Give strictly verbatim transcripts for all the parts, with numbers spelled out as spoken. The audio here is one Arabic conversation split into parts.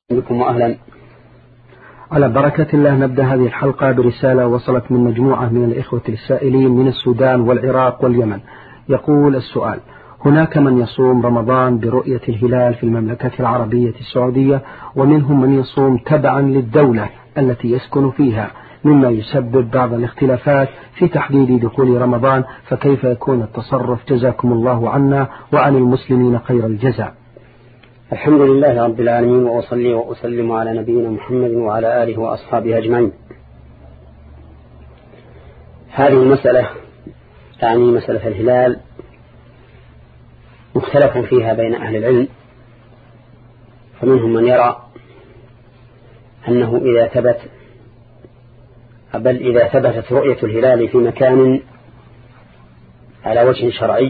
بكم وأهلا. على بركة الله نبدأ هذه الحلقة برسالة وصلت من مجموعة من الإخوة السائلين من السودان والعراق واليمن. يقول السؤال: هناك من يصوم رمضان برؤية الهلال في المملكة العربية السعودية، ومنهم من يصوم تبعا للدولة التي يسكن فيها، مما يسبب بعض الاختلافات في تحديد دخول رمضان، فكيف يكون التصرف؟ جزاكم الله عنا وعن المسلمين خير الجزاء. الحمد لله رب العالمين، وأصلي وأسلم على نبينا محمد وعلى آله وأصحابه أجمعين. هذه المسألة يعني مسألة الهلال مختلف فيها بين أهل العلم، فمنهم من يرى أنه إذا ثبت بل إذا ثبتت رؤية الهلال في مكان على وجه شرعي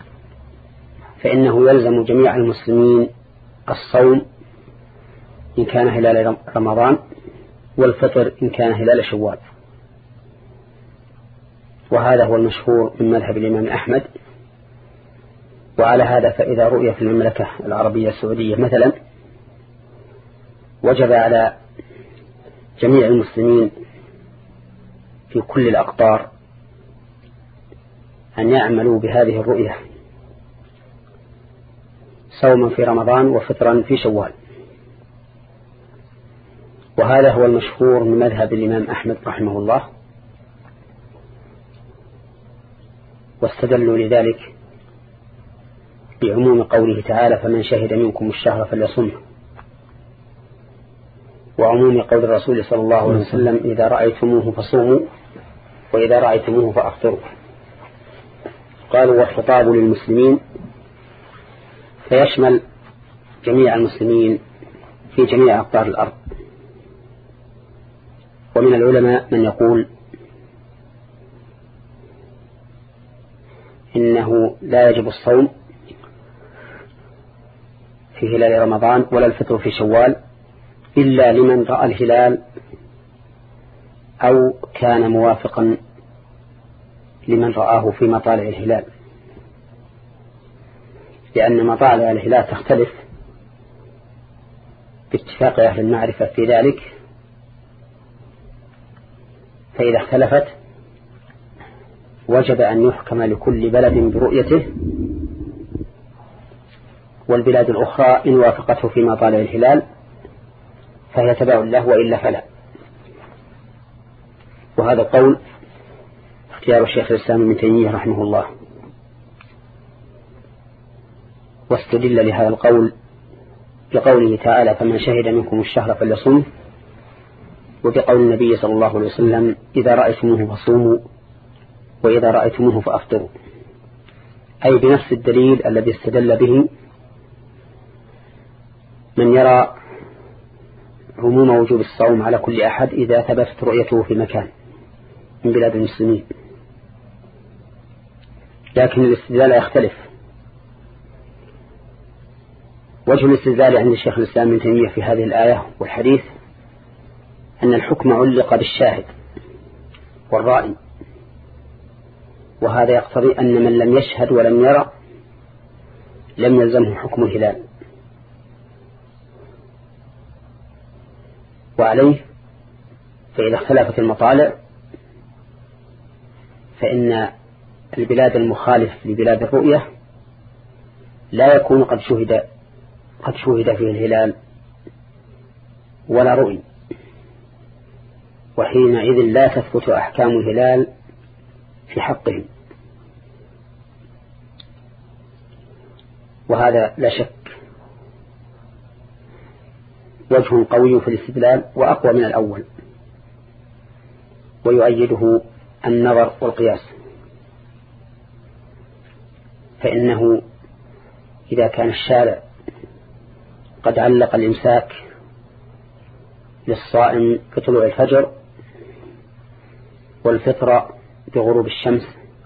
فإنه يلزم جميع المسلمين الصوم إن كان هلال رمضان، والفطر إن كان هلال شوال. وهذا هو المشهور من مذهب الإمام أحمد. وعلى هذا فإذا رؤية في المملكة العربية السعودية مثلا، وجب على جميع المسلمين في كل الأقطار أن يعملوا بهذه الرؤية صوما في رمضان وفطرا في شوال. وهذا هو المشهور من مذهب الإمام أحمد رحمه الله، واستدلوا لذلك بعموم قوله تعالى: فمن شهد منكم الشهر فليصمه، وعموم قول الرسول صلى الله عليه وسلم: إذا رأيتموه فصوموا وإذا رأيتموه فأفطروا. قالوا: والخطاب للمسلمين، فيشمل جميع المسلمين في جميع أقطار الأرض. ومن العلماء من يقول إنه لا يجب الصوم في هلال رمضان ولا الفطر في شوال إلا لمن رأى الهلال أو كان موافقا لمن رآه في مطالع الهلال، لأن مطالع الهلال تختلف باتفاق أهل المعرفة في ذلك، فإذا اختلفت وجب أن يحكم لكل بلد برؤيته، والبلاد الأخرى إن وافقته في مطالع الهلال فهي تبع له وإلا فلا. وهذا القول اختيار الشيخ الإسلام ابن تيمية رحمه الله. واستدل لهذا القول بقوله تعالى: فمن شهد منكم الشهر فليصمه، وبقول النبي صلى الله عليه وسلم: إذا رأيتموه فصوموا وإذا رأيتموه فأفطروا، أي بنفس الدليل الذي استدل به من يرى عموم وجوب الصوم على كل أحد إذا ثبتت رؤيته في مكان من بلاد المسلمين. لكن الاستدلال يختلف. وجه الاستدلال عند الشيخ الإسلام ابن تيمية في هذه الآية والحديث أن الحكم علق بالشاهد والرائي، وهذا يقتضي أن من لم يشهد ولم يرى لم يلزمه حكم الهلال. وعليه فإذا اختلفت المطالع فإن البلاد المخالف لبلاد الرؤية لا يكون قد شهد قد شهد فيه الهلال ولا رؤي، وحينئذ لا تثبت أحكام الهلال في حقهم. وهذا لا شك وجه قوي في الاستدلال وأقوى من الأول، ويؤيده النظر والقياس. فإنه إذا كان الشارع قد علق الإمساك للصائم بطلوع الفجر والفطر بغروب الشمس،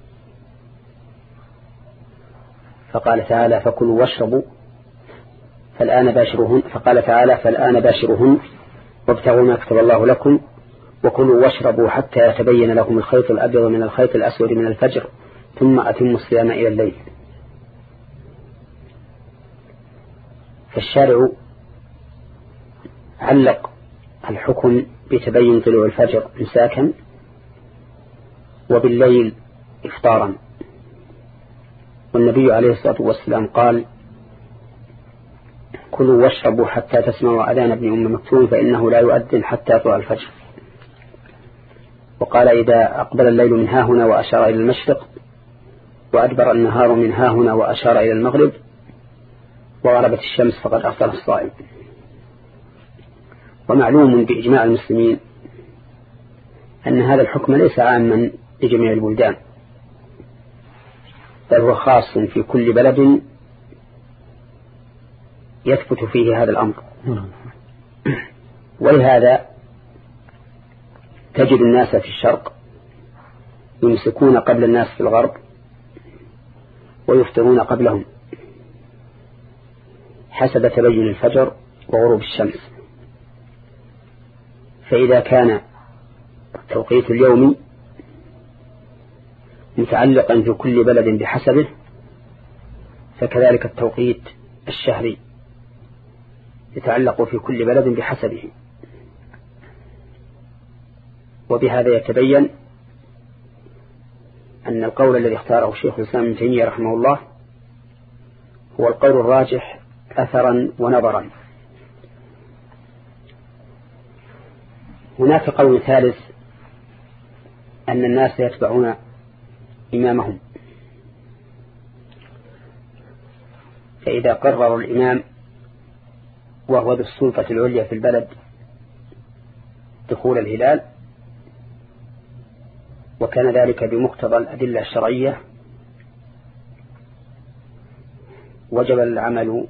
فقال تعالى: فكلوا واشربوا فالآن باشرهن، فقال تعالى: فالآن باشرهن وابتغوا ما كتب الله لكم وكلوا واشربوا حتى يتبين لكم الخيط الأبيض من الخيط الأسود من الفجر ثم أتموا الصيام إلى الليل. فالشارع علق الحكم بتبين طلوع الفجر إمساكا وبالليل إفطارا، والنبي عليه الصلاة والسلام قال: كلوا واشربوا حتى تسمعوا أذان ابن أم مكتوم فإنه لا يؤذن حتى يطلع الفجر. وقال: إذا أقبل الليل من ها هنا وأشار إلى المشرق، وأدبر النهار من ها هنا وأشار إلى المغرب، وغربت الشمس فقد أفطر الصائم. ومعلوم بإجماع المسلمين أن هذا الحكم ليس عاما لجميع البلدان، بل هو خاص في كل بلد يثبت فيه هذا الأمر. ولهذا تجد الناس في الشرق يمسكون قبل الناس في الغرب ويفطرون قبلهم حسب تبين الفجر وغروب الشمس. فإذا كان التوقيت اليومي متعلقا في كل بلد بحسبه، فكذلك التوقيت الشهري يتعلق في كل بلد بحسبه. وبهذا يتبين أن القول الذي اختاره شيخ الإسلام ابن تيمية رحمه الله هو القول الراجح أثرا ونظرا. هناك قول ثالث أن الناس يتبعون إمامهم، فإذا قرر الإمام وهو ذو السلطة العليا في البلد دخول الهلال، وكان ذلك بمقتضى الأدلة الشرعية، وجب العمل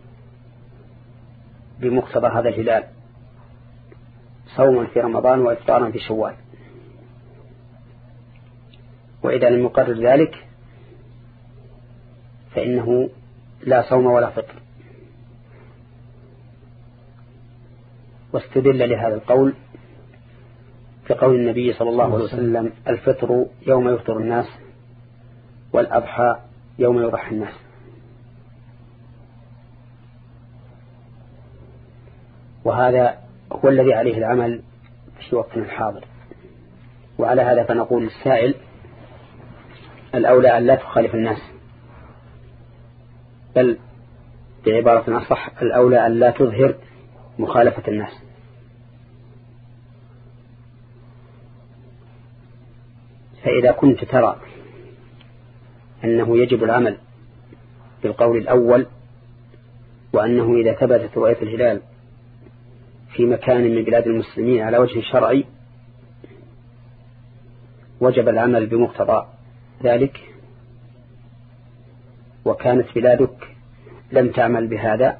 بمقتضى هذا الهلال صوما في رمضان وإفطارا في شوال. وإذا لم يقرر ذلك فإنه لا صوم ولا فطر. واستدل لهذا القول في قول النبي صلى الله عليه وسلم: الفطر يوم يفطر الناس، والأضحى يوم يضحي الناس. وهذا هو الذي عليه العمل في وقتنا الحاضر. وعلى هذا فنقول للسائل: الأولى أن لا تخالف الناس، بل بعبارة أصح الأولى أن لا تظهر مخالفة الناس. فإذا كنت ترى أنه يجب العمل بالقول الأول، وأنه إذا ثبتت رؤية الهلال في مكان من بلاد المسلمين على وجه شرعي وجب العمل بمقتضى ذلك، وكانت بلادك لم تعمل بهذا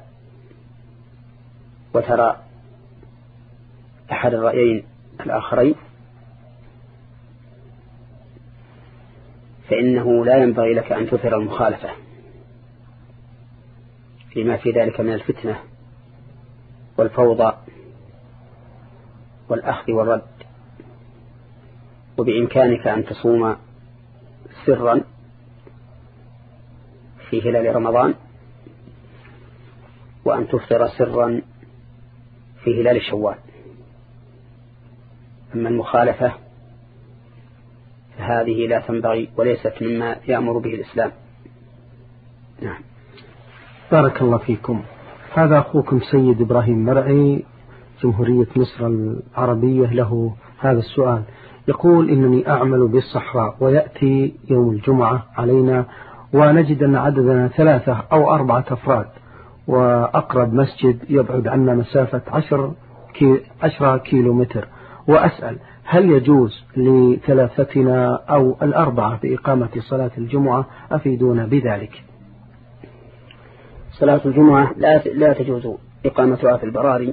وترى أحد الرأيين الآخرين، فإنه لا ينبغي لك أن تثير المخالفة فيما في ذلك من الفتنة والفوضى والأخذ والرد. وبإمكانك أن تصوم سرا في هلال رمضان، وأن تفطر سرا في هلال شوال. أما المخالفة فهذه لا تنبغي وليست مما يأمر به الإسلام. نعم. بارك الله فيكم. هذا أخوكم سيد إبراهيم مرعي، جمهورية مصر العربية، له هذا السؤال. يقول: إنني أعمل بالصحراء ويأتي يوم الجمعة علينا ونجد أن عددنا ثلاثة أو أربعة أفراد، وأقرب مسجد يبعد عنا مسافة عشر كي عشرة كيلو متر، وأسأل: هل يجوز لثلاثتنا أو الأربعة بإقامة صلاة الجمعة؟ أفيدونا بذلك. صلاة الجمعة لا لا تجوز إقامتها في البراري،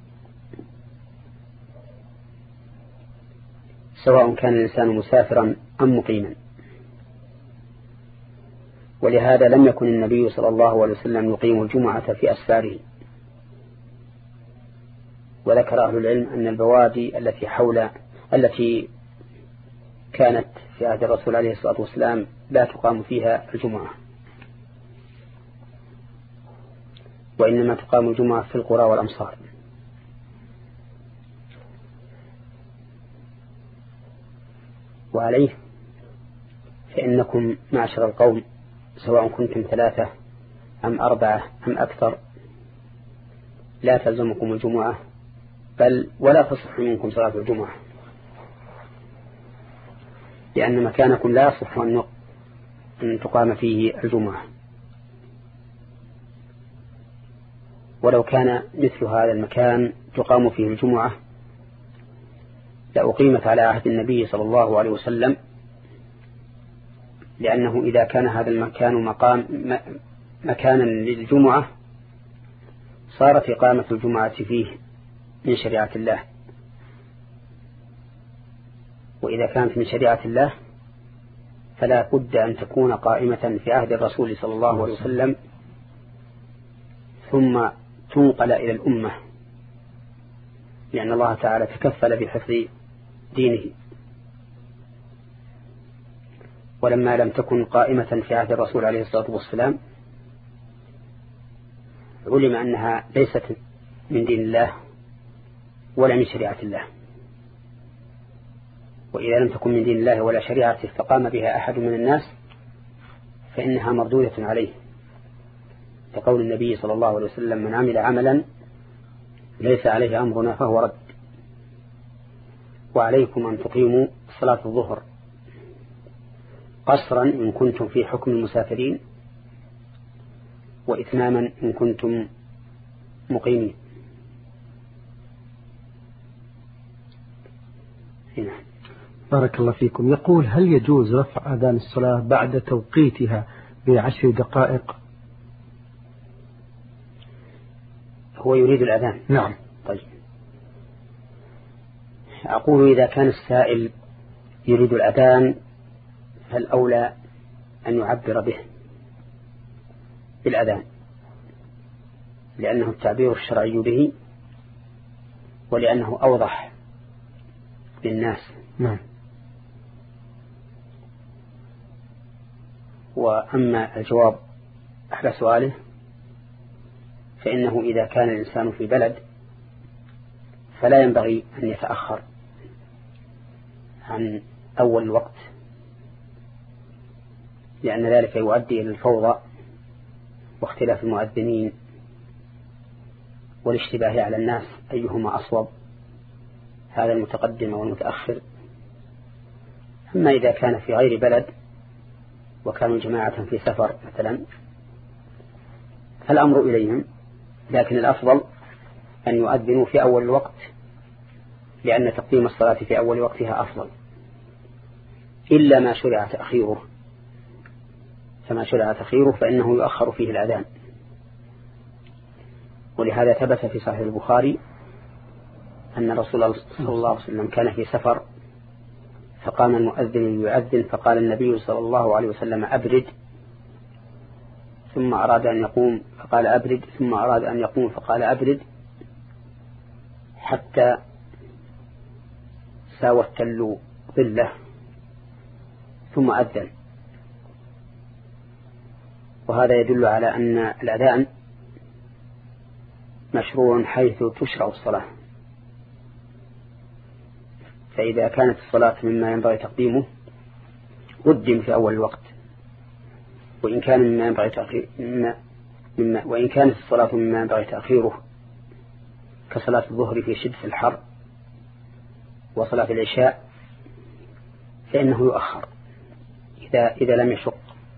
سواء كان الإنسان مسافرا أم مقيما. ولهذا لم يكن النبي صلى الله عليه وسلم يقيم الجمعة في أسفاره. وذكر أهل العلم أن البوادي التي حول التي كانت في عهد الرسول عليه الصلاة والسلام لا تقام فيها الجمعة، وإنما تقام الجمعة في القرى والأمصار. وعليه فإنكم معشر القوم سواء كنتم ثلاثة أم أربعة أم أكثر لا تلزمكم الجمعة بل ولا تصح منكم صلاة الجمعة، لأن مكانكم لا يصح أن تقام فيه الجمعة. ولو كان مثل هذا المكان تقام فيه الجمعة لأقيمت على عهد النبي صلى الله عليه وسلم، لأنه إذا كان هذا المكان مقام مكانا للجمعة صارت إقامة الجمعة فيه من شريعة الله، وإذا كانت من شريعة الله فلا بد أن تكون قائمة في عهد الرسول صلى الله عليه وسلم ثم تنقل إلى الأمة، لأن الله تعالى تكفل بحفظ دينه. ولما لم تكن قائمة في عهد الرسول عليه الصلاة والسلام علم أنها ليست من دين الله ولا من شريعة الله، وإذا لم تكن من دين الله ولا شريعته فقام بها أحد من الناس فإنها مردودة عليه، كقول النبي صلى الله عليه وسلم: من عمل عملا ليس عليه أمرنا فهو رد. وعليكم أن تقيموا صلاة الظهر قصرا إن كنتم في حكم المسافرين، وإتماما إن كنتم مقيمين. هنا. بارك الله فيكم. يقول: هل يجوز رفع أذان الصلاة بعد توقيتها بعشر دقائق؟ هو يريد الأذان. نعم. طيب، أقول إذا كان السائل يريد الأذان فالأولى أن يعبر به بالأذان، لأنه التعبير الشرعي به ولأنه أوضح للناس. نعم. وأما الجواب على سؤاله فإنه إذا كان الإنسان في بلد فلا ينبغي أن يتأخر عن أول الوقت، لأن ذلك يؤدي إلى الفوضى واختلاف المؤذنين والاشتباه على الناس أيهما أصوب، هذا المتقدم والمتأخر. أما إذا كان في غير بلد وكانوا جماعة في سفر مثلا فالأمر إليهم، لكن الأفضل أن يؤذنوا في أول الوقت، لأن تقديم الصلاة في أول وقتها أفضل، إلا ما شرع تأخيره، فما شرع تأخيره فإنه يؤخر فيه الأذان. ولهذا ثبت في صحيح البخاري أن رسول الله صلى الله عليه وسلم كان في سفر فقام المؤذن يؤذن فقال النبي صلى الله عليه وسلم: أبرد، ثم أراد أن يقوم فقال أبرد، ثم أراد أن يقوم فقال أبرد، حتى ساوى التل ظله ثم أذن. وهذا يدل على أن الأذان مشروع حيث تشرع الصلاة، فإذا كانت الصلاة مما ينبغي تقديمه قدم في أول الوقت، وإن كان مما ينبغي تأخير مما مما وإن كانت الصلاة مما ينبغي تأخيره كصلاة الظهر في شدة الحر وصلاة العشاء فإنه يؤخر إذا إذا لم يشق.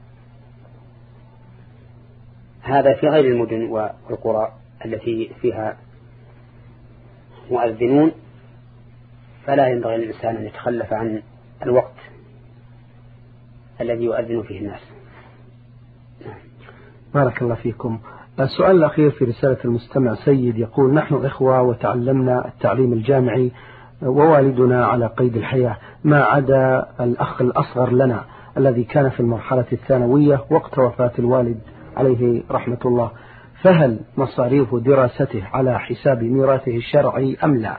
هذا في غير المدن والقرى التي فيها مؤذنون، فلا ينبغي للإنسان أن يتخلف عن الوقت الذي يؤذن فيه الناس. بارك الله فيكم. السؤال الأخير في رسالة المستمع سيد يقول: نحن إخوة وتعلمنا التعليم الجامعي ووالدنا على قيد الحياة، ما عدا الأخ الأصغر لنا الذي كان في المرحلة الثانوية وقت وفاة الوالد عليه رحمة الله، فهل مصاريف دراسته على حساب ميراثه الشرعي أم لا؟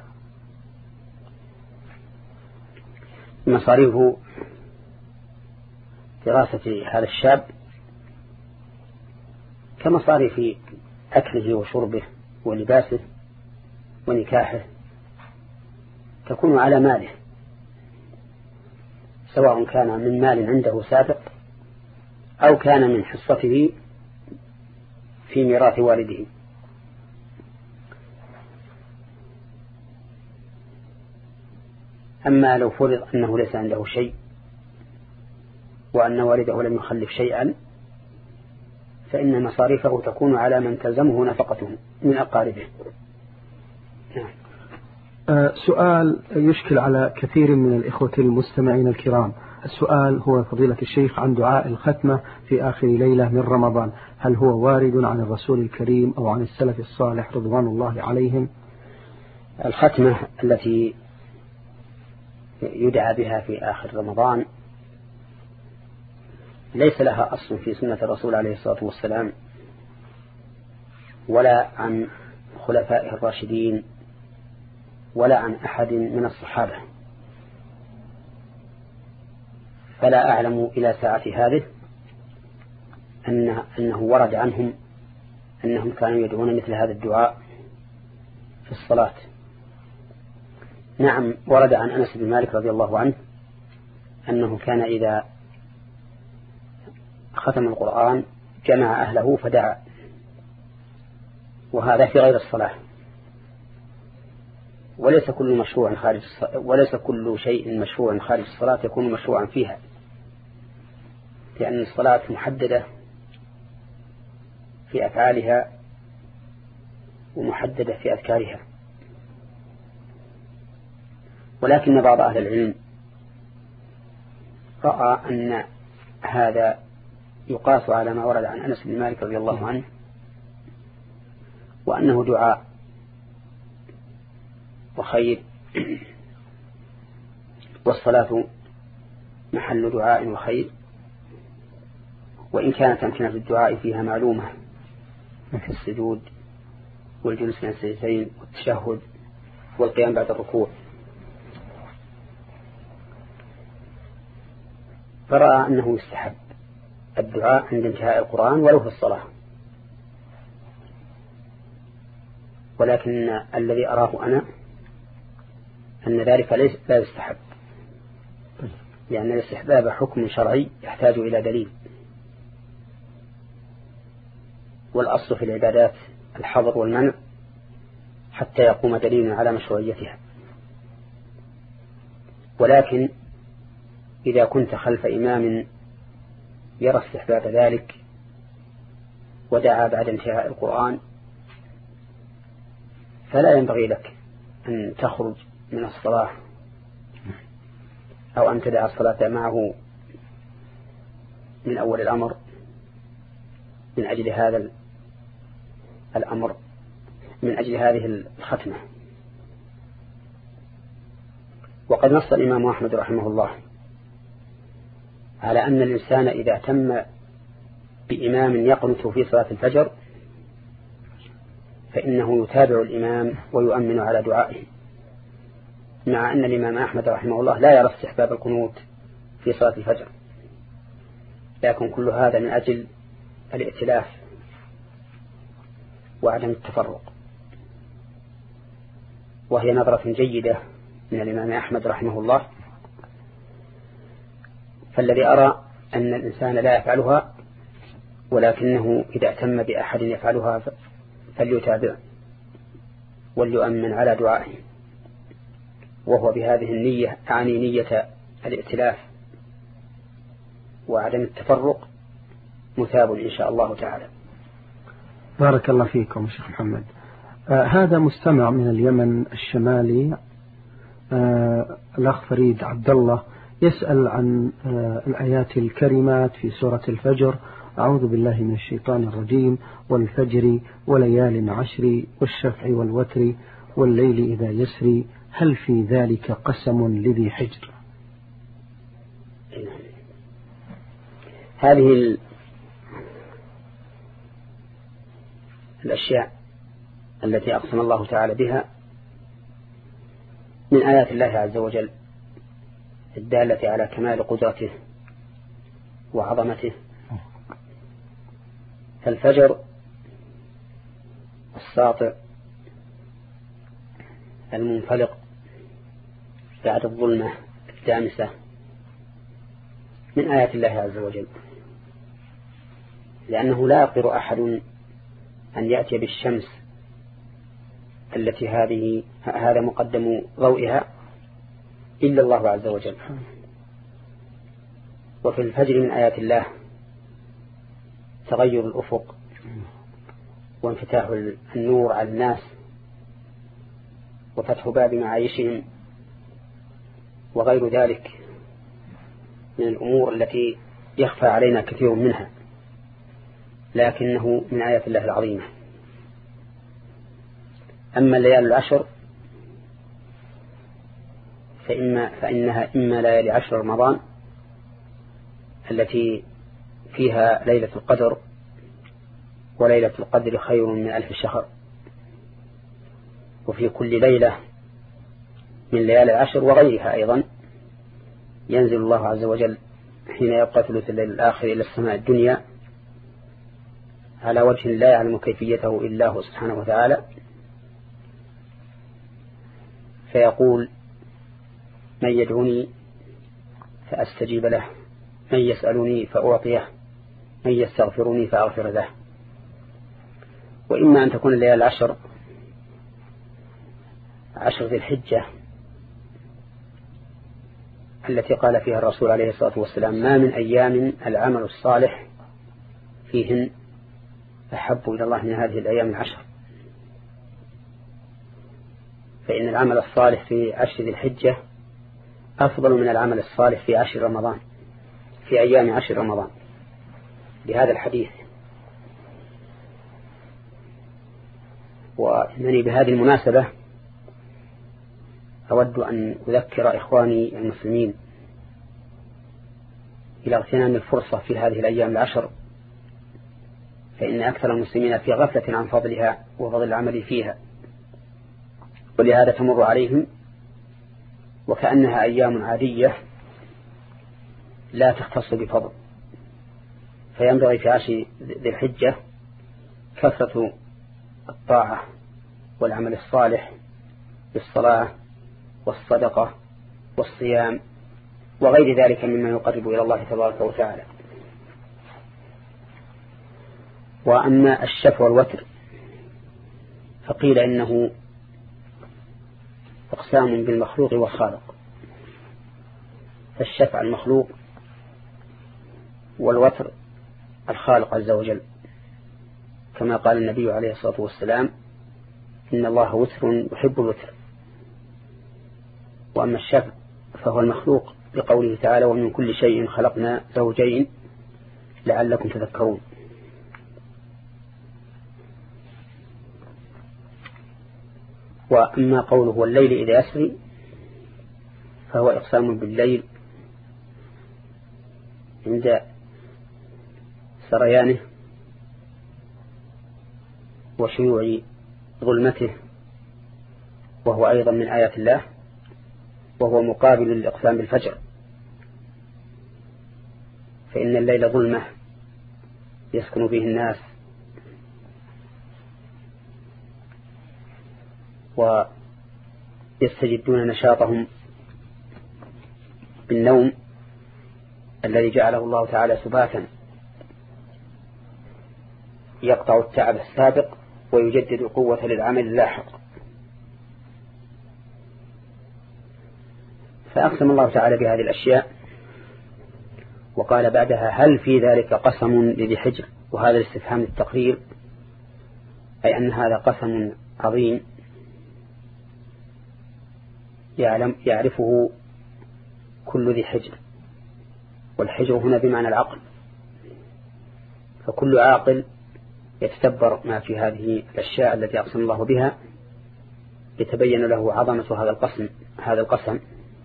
مصاريف دراسة هذا الشاب كمصاريف أكله وشربه ولباسه ونكاحه تكون على ماله، سواء كان من مال عنده سابق أو كان من حصته في ميراث والده. أما لو فرض أنه ليس عنده شيء وأن والده لم يخلف شيئا فإن مصاريفه تكون على من تلزمه نفقته من أقاربه. نعم. أه سؤال يشكل على كثير من الإخوة المستمعين الكرام. السؤال هو فضيلة الشيخ عن دعاء الختمة في آخر ليلة من رمضان، هل هو وارد عن الرسول الكريم أو عن السلف الصالح رضوان الله عليهم؟ الختمة التي يدعى بها في آخر رمضان ليس لها أصل في سنة الرسول عليه الصلاة والسلام ولا عن خلفائه الراشدين ولا عن أحد من الصحابة، فلا أعلم إلى ساعة هذه أنه, أنه ورد عنهم أنهم كانوا يدعون مثل هذا الدعاء في الصلاة. نعم، ورد عن أنس بن مالك رضي الله عنه أنه كان إذا ختم القرآن جمع أهله فدعا، وهذا في غير الصلاة. وليس كل مشروع خارج وليس كل شيء مشروع خارج الصلاة يكون مشروعا فيها، لأن الصلاة محددة في أفعالها ومحددة في أذكارها. ولكن بعض أهل العلم رأى أن هذا يقاس على ما ورد عن أنس بن مالك رضي الله عنه، وأنه دعاء وخير، والصلاة محل دعاء وخير، وإن كانت أمكنة الدعاء فيها معلومة مثل السجود والجلوس بين السجدتين والتشهد والقيام بعد الركوع، فرأى أنه يستحب الدعاء عند انتهاء القرآن ولو في الصلاة. ولكن الذي أراه أنا أن ذلك ليس لا يستحب، لأن الاستحباب حكم شرعي يحتاج إلى دليل، والأصل في العبادات الحظر والمنع حتى يقوم دليل على مشروعيتها. ولكن إذا كنت خلف إمام يرى استحباب ذلك ودعا بعد انتهاء القرآن فلا ينبغي لك أن تخرج من الصلاة أو أن تدع الصلاة معه من أول الأمر من أجل هذا الأمر من أجل هذه الختمة. وقد نص الإمام أحمد رحمه الله على أن الإنسان إذا تم بإمام يقنت في صلاة الفجر فإنه يتابع الإمام ويؤمن على دعائه، مع أن الإمام أحمد رحمه الله لا يرى استحباب القنوت في صلاة الفجر، لكن كل هذا من أجل الائتلاف وعدم التفرق، وهي نظرة جيدة من الإمام أحمد رحمه الله. فالذي أرى أن الإنسان لا يفعلها، ولكنه إذا اعتم بأحد يفعلها فليتابع وليؤمن على دعائه، وهو بهذه النية أعني نية الائتلاف وعدم التفرق مثاب إن شاء الله تعالى. بارك الله فيكم شيخ محمد. آه هذا مستمع من اليمن الشمالي، آه الأخ فريد عبد الله، يسأل عن آه الآيات الكريمات في سورة الفجر: أعوذ بالله من الشيطان الرجيم، والفجر وليال عشر والشفع والوتر والليل إذا يسري، هل في ذلك قسم لذي حجر؟ هذه الأشياء التي أقسم الله تعالى بها من آيات الله عز وجل الدالة على كمال قدرته وعظمته. فالفجر الساطع المنفلق بعد الظلمة الدامسة من آيات الله عز وجل، لأنه لا يقدر أحد أن يأتي بالشمس التي هذه هذا مقدم ضوئها إلا الله عز وجل. وفي الفجر من آيات الله تغير الأفق وانفتاح النور على الناس وفتح باب معايشهم وغير ذلك من الأمور التي يخفى علينا كثير منها، لكنه من آيات الله العظيمة. أما الليالي العشر فإما فإنها إما ليالي عشر رمضان التي فيها ليلة القدر، وليلة القدر خير من ألف شهر، وفي كل ليلة من ليالي العشر وغيرها أيضا ينزل الله عز وجل حين يبقى ثلث الليل الآخر إلى السماء الدنيا على وجه لا يعلم كيفيته إلا هو سبحانه وتعالى، فيقول: من يدعوني فأستجيب له، من يسألني فأعطيه، من يستغفرني فأغفر له. وإما أن تكون الليالي العشر عشر ذي الحجة التي قال فيها الرسول عليه الصلاة والسلام: ما من أيام العمل الصالح فيهن أحب إلى الله من هذه الأيام العشر، فإن العمل الصالح في عشر ذي الحجة أفضل من العمل الصالح في عشر رمضان، في أيام عشر رمضان، بهذا الحديث. وإنني بهذه المناسبة أود أن أذكر إخواني المسلمين إلى اغتنام الفرصة في هذه الأيام العشر، فإن أكثر المسلمين في غفلة عن فضلها وفضل العمل فيها، ولهذا تمر عليهم وكأنها أيام عادية لا تختص بفضل. فينبغي في عشر ذي الحجة كثرة الطاعة والعمل الصالح بالصلاة والصدقة والصيام وغير ذلك مما يقرب إلى الله تبارك وتعالى. وأما الشفع والوتر فقيل إنه أقسام بالمخلوق والخالق، فالشفع المخلوق والوتر الخالق عز وجل، كما قال النبي عليه الصلاة والسلام: إن الله وتر يحب الوتر. وأما الشفع فهو المخلوق بقوله تعالى: ومن كل شيء خلقنا زوجين لعلكم تذكرون. وأما قوله والليل إذا يسري فهو إقسام بالليل عند سريانه وشيوع ظلمته، وهو أيضا من آيات الله، وهو مقابل للإقسام بالفجر، فإن الليل ظلمة يسكن فيه الناس ويستجدون نشاطهم بالنوم الذي جعله الله تعالى سباتا يقطع التعب السابق ويجدد قوة للعمل اللاحق. فأقسم الله تعالى بهذه الأشياء وقال بعدها: هل في ذلك قسم لذي حجر؟ وهذا الاستفهام للتقرير، أي أن هذا قسم عظيم يعلم يعرفه كل ذي حجر، والحجر هنا بمعنى العقل، فكل عاقل يتدبر ما في هذه الأشياء التي أقسم الله بها يتبين له عظمة هذا القسم هذا القسم.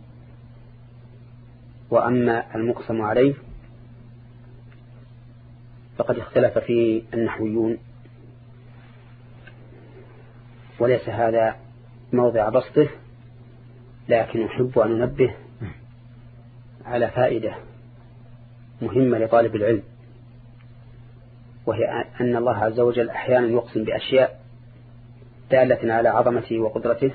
وأما المقسم عليه فقد اختلف فيه النحويون، وليس هذا موضع بسطه، لكن أحب أن ننبه على فائدة مهمة لطالب العلم، وهي أن الله عز وجل أحيانا يقسم بأشياء دالة على عظمته وقدرته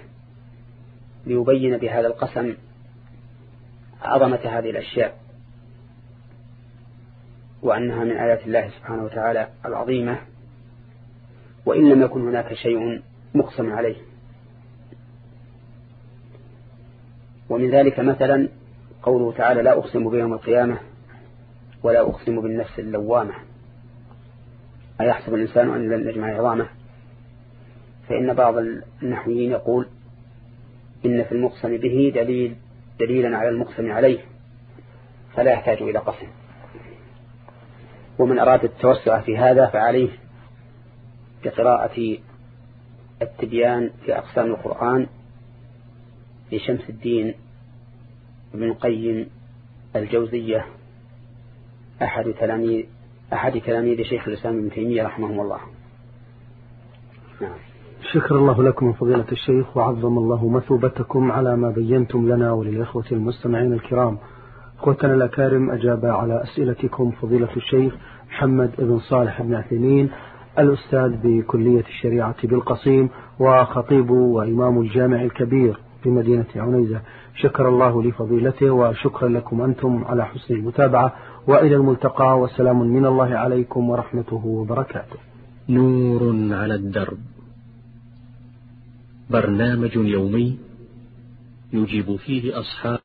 ليبين بهذا القسم عظمة هذه الأشياء وأنها من آيات الله سبحانه وتعالى العظيمة، وإن لم يكن هناك شيء مقسم عليه. ومن ذلك مثلا قوله تعالى: لا أقسم بيوم القيامة ولا أقسم بالنفس اللوامة. أيحسب الإنسان أن لن نجمع عظامه؟ فإن بعض النحويين يقول إن في المقسم به دليل دليلا على المقسم عليه، فلا يحتاج إلى قسم. ومن أراد التوسع في هذا فعليه بقراءة التبيان في أقسام القرآن لشمس الدين ابن القيم الجوزية، أحد تلاميذ أحد تلاميذ شيخ الإسلام ابن تيمية رحمه الله. نعم. شكر الله لكم فضيلة الشيخ، وعظم الله مثوبتكم على ما بينتم لنا وللإخوة المستمعين الكرام. أخوتنا الأكارم، أجاب على أسئلتكم فضيلة الشيخ محمد بن صالح بن عثيمين، الأستاذ بكلية الشريعة بالقصيم وخطيب وإمام الجامع الكبير بمدينة عنيزة. شكر الله لفضيلته، وشكرا لكم أنتم على حسن المتابعة، وإلى الملتقى، وسلام من الله عليكم ورحمته وبركاته. نور على الدرب، برنامج يومي يجيب فيه أصحاب